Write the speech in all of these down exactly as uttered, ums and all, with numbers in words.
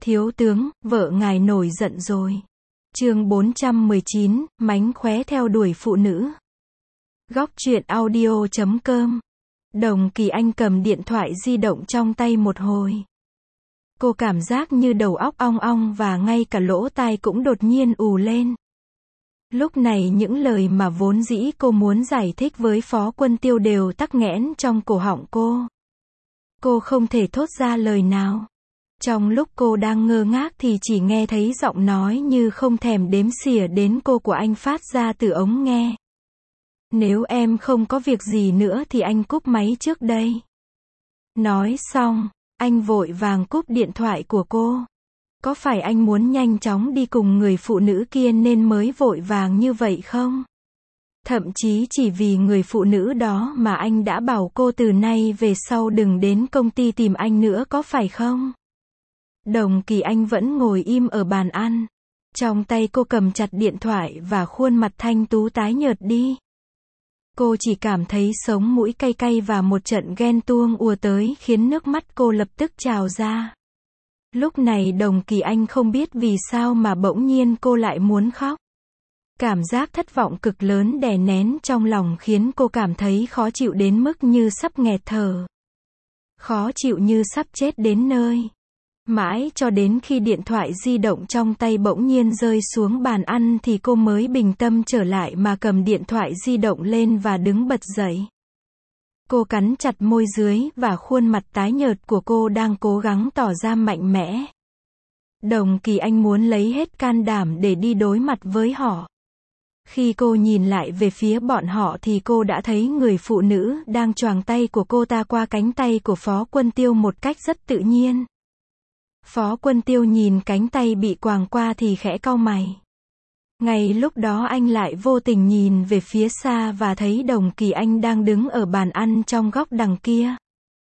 Thiếu tướng, vợ ngài nổi giận rồi. Chương bốn trăm mười chín, mánh khóe theo đuổi phụ nữ. Góc truyện audio chấm com. Đồng Kỳ Anh cầm điện thoại di động trong tay một hồi. Cô cảm giác như đầu óc ong ong và ngay cả lỗ tai cũng đột nhiên ù lên. Lúc này những lời mà vốn dĩ cô muốn giải thích với Phó Quân Tiêu đều tắc nghẽn trong cổ họng cô. Cô không thể thốt ra lời nào. Trong lúc cô đang ngơ ngác thì chỉ nghe thấy giọng nói như không thèm đếm xỉa đến cô của anh phát ra từ ống nghe. Nếu em không có việc gì nữa thì anh cúp máy trước đây. Nói xong, anh vội vàng cúp điện thoại của cô. Có phải anh muốn nhanh chóng đi cùng người phụ nữ kia nên mới vội vàng như vậy không? Thậm chí chỉ vì người phụ nữ đó mà anh đã bảo cô từ nay về sau đừng đến công ty tìm anh nữa có phải không? Đồng Kỳ Anh vẫn ngồi im ở bàn ăn. Trong tay cô cầm chặt điện thoại và khuôn mặt thanh tú tái nhợt đi. Cô chỉ cảm thấy sống mũi cay cay và một trận ghen tuông ùa tới khiến nước mắt cô lập tức trào ra. Lúc này Đồng Kỳ Anh không biết vì sao mà bỗng nhiên cô lại muốn khóc. Cảm giác thất vọng cực lớn đè nén trong lòng khiến cô cảm thấy khó chịu đến mức như sắp nghẹt thở. Khó chịu như sắp chết đến nơi. Mãi cho đến khi điện thoại di động trong tay bỗng nhiên rơi xuống bàn ăn thì cô mới bình tâm trở lại mà cầm điện thoại di động lên và đứng bật dậy. Cô cắn chặt môi dưới và khuôn mặt tái nhợt của cô đang cố gắng tỏ ra mạnh mẽ. Đồng Kỳ Anh muốn lấy hết can đảm để đi đối mặt với họ. Khi cô nhìn lại về phía bọn họ thì cô đã thấy người phụ nữ đang choàng tay của cô ta qua cánh tay của Phó Quân Tiêu một cách rất tự nhiên. Phó Quân Tiêu nhìn cánh tay bị quàng qua thì khẽ cau mày. Ngay lúc đó anh lại vô tình nhìn về phía xa và thấy Đồng Kỳ Anh đang đứng ở bàn ăn trong góc đằng kia.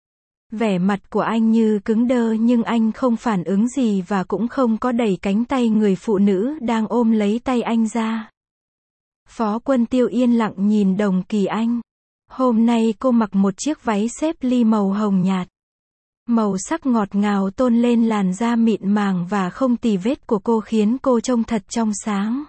Vẻ mặt của anh như cứng đơ nhưng anh không phản ứng gì và cũng không có đẩy cánh tay người phụ nữ đang ôm lấy tay anh ra. Phó Quân Tiêu yên lặng nhìn Đồng Kỳ Anh. Hôm nay cô mặc một chiếc váy xếp ly màu hồng nhạt. Màu sắc ngọt ngào tôn lên làn da mịn màng và không tì vết của cô khiến cô trông thật trong sáng.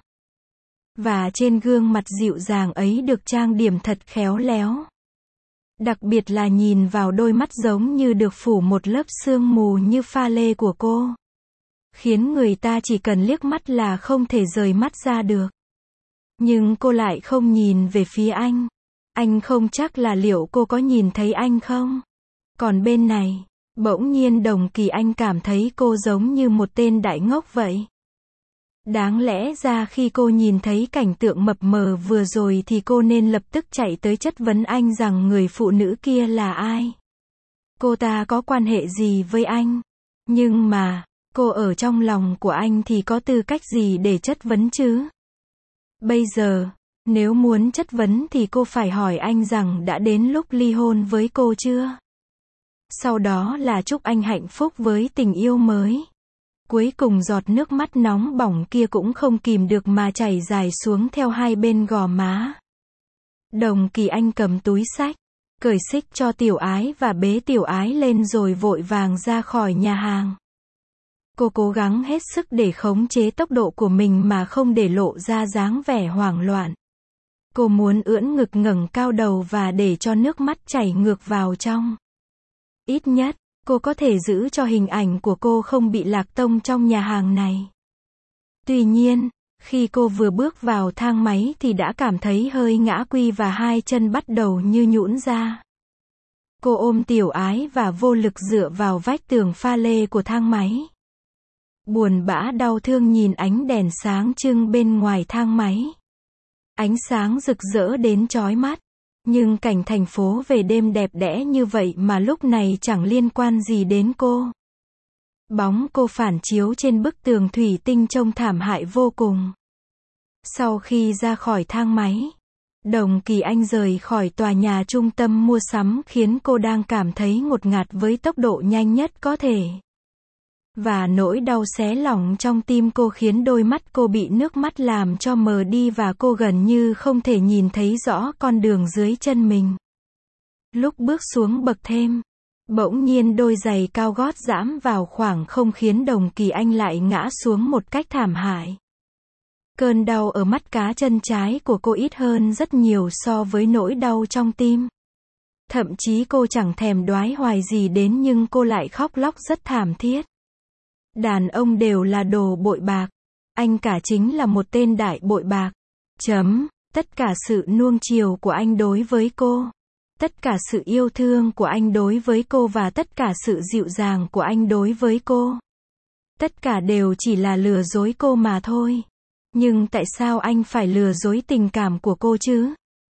Và trên gương mặt dịu dàng ấy được trang điểm thật khéo léo. Đặc biệt là nhìn vào đôi mắt giống như được phủ một lớp sương mù như pha lê của cô. Khiến người ta chỉ cần liếc mắt là không thể rời mắt ra được. Nhưng cô lại không nhìn về phía anh. Anh không chắc là liệu cô có nhìn thấy anh không? Còn bên này, bỗng nhiên Đồng Kỳ Anh cảm thấy cô giống như một tên đại ngốc vậy. Đáng lẽ ra khi cô nhìn thấy cảnh tượng mập mờ vừa rồi thì cô nên lập tức chạy tới chất vấn anh rằng người phụ nữ kia là ai? Cô ta có quan hệ gì với anh? Nhưng mà, cô ở trong lòng của anh thì có tư cách gì để chất vấn chứ? Bây giờ, nếu muốn chất vấn thì cô phải hỏi anh rằng đã đến lúc ly hôn với cô chưa? Sau đó là chúc anh hạnh phúc với tình yêu mới. Cuối cùng giọt nước mắt nóng bỏng kia cũng không kìm được mà chảy dài xuống theo hai bên gò má. Đồng Kỳ Anh cầm túi xách, cởi xích cho Tiểu Ái và bế Tiểu Ái lên rồi vội vàng ra khỏi nhà hàng. Cô cố gắng hết sức để khống chế tốc độ của mình mà không để lộ ra dáng vẻ hoảng loạn. Cô muốn ưỡn ngực ngẩng cao đầu và để cho nước mắt chảy ngược vào trong. Ít nhất, cô có thể giữ cho hình ảnh của cô không bị lạc tông trong nhà hàng này. Tuy nhiên, khi cô vừa bước vào thang máy thì đã cảm thấy hơi ngã quy và hai chân bắt đầu như nhũn ra. Cô ôm Tiểu Ái và vô lực dựa vào vách tường pha lê của thang máy. Buồn bã đau thương nhìn ánh đèn sáng trưng bên ngoài thang máy. Ánh sáng rực rỡ đến chói mắt. Nhưng cảnh thành phố về đêm đẹp đẽ như vậy mà lúc này chẳng liên quan gì đến cô. Bóng cô phản chiếu trên bức tường thủy tinh trông thảm hại vô cùng. Sau khi ra khỏi thang máy, Đồng Kỳ Anh rời khỏi tòa nhà trung tâm mua sắm khiến cô đang cảm thấy ngột ngạt với tốc độ nhanh nhất có thể. Và nỗi đau xé lòng trong tim cô khiến đôi mắt cô bị nước mắt làm cho mờ đi và cô gần như không thể nhìn thấy rõ con đường dưới chân mình. Lúc bước xuống bậc thềm, Bỗng nhiên đôi giày cao gót giẫm vào khoảng không khiến Đồng Kỳ Anh lại ngã xuống một cách thảm hại. Cơn đau ở mắt cá chân trái của cô ít hơn rất nhiều so với nỗi đau trong tim. Thậm chí cô chẳng thèm đoái hoài gì đến nhưng cô lại khóc lóc rất thảm thiết. Đàn ông đều là đồ bội bạc. Anh cả chính là một tên đại bội bạc. Chấm. Tất cả sự nuông chiều của anh đối với cô. Tất cả sự yêu thương của anh đối với cô và tất cả sự dịu dàng của anh đối với cô. Tất cả đều chỉ là lừa dối cô mà thôi. Nhưng tại sao anh phải lừa dối tình cảm của cô chứ?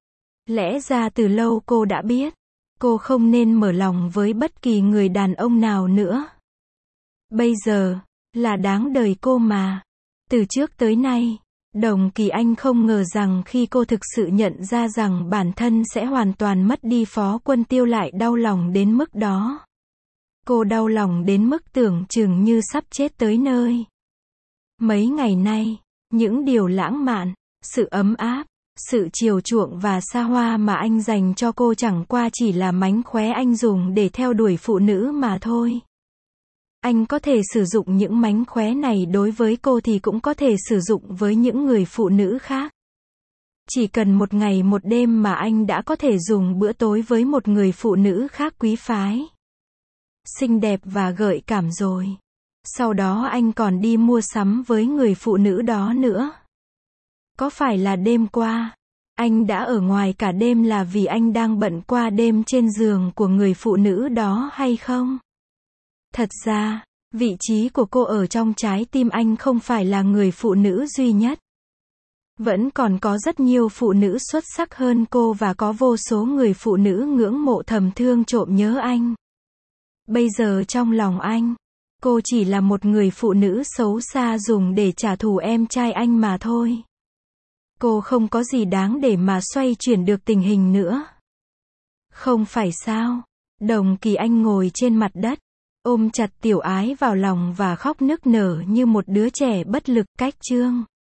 Lẽ ra từ lâu cô đã biết. Cô không nên mở lòng với bất kỳ người đàn ông nào nữa. Bây giờ, là đáng đời cô mà. Từ trước tới nay, Đồng Kỳ Anh không ngờ rằng khi cô thực sự nhận ra rằng bản thân sẽ hoàn toàn mất đi Phó Quân Tiêu lại đau lòng đến mức đó. Cô đau lòng đến mức tưởng chừng như sắp chết tới nơi. Mấy ngày nay, những điều lãng mạn, sự ấm áp, sự chiều chuộng và xa hoa mà anh dành cho cô chẳng qua chỉ là mánh khóe anh dùng để theo đuổi phụ nữ mà thôi. Anh có thể sử dụng những mánh khóe này đối với cô thì cũng có thể sử dụng với những người phụ nữ khác. Chỉ cần một ngày một đêm mà anh đã có thể dùng bữa tối với một người phụ nữ khác quý phái, xinh đẹp và gợi cảm rồi. Sau đó anh còn đi mua sắm với người phụ nữ đó nữa. Có phải là đêm qua, anh đã ở ngoài cả đêm là vì anh đang bận qua đêm trên giường của người phụ nữ đó hay không? Thật ra, vị trí của cô ở trong trái tim anh không phải là người phụ nữ duy nhất. Vẫn còn có rất nhiều phụ nữ xuất sắc hơn cô và có vô số người phụ nữ ngưỡng mộ thầm thương trộm nhớ anh. Bây giờ trong lòng anh, cô chỉ là một người phụ nữ xấu xa dùng để trả thù em trai anh mà thôi. Cô không có gì đáng để mà xoay chuyển được tình hình nữa. Không phải sao? Đồng Kỳ Anh ngồi trên mặt đất, ôm chặt Tiểu Ái vào lòng và khóc nức nở như một đứa trẻ bất lực. Cách chương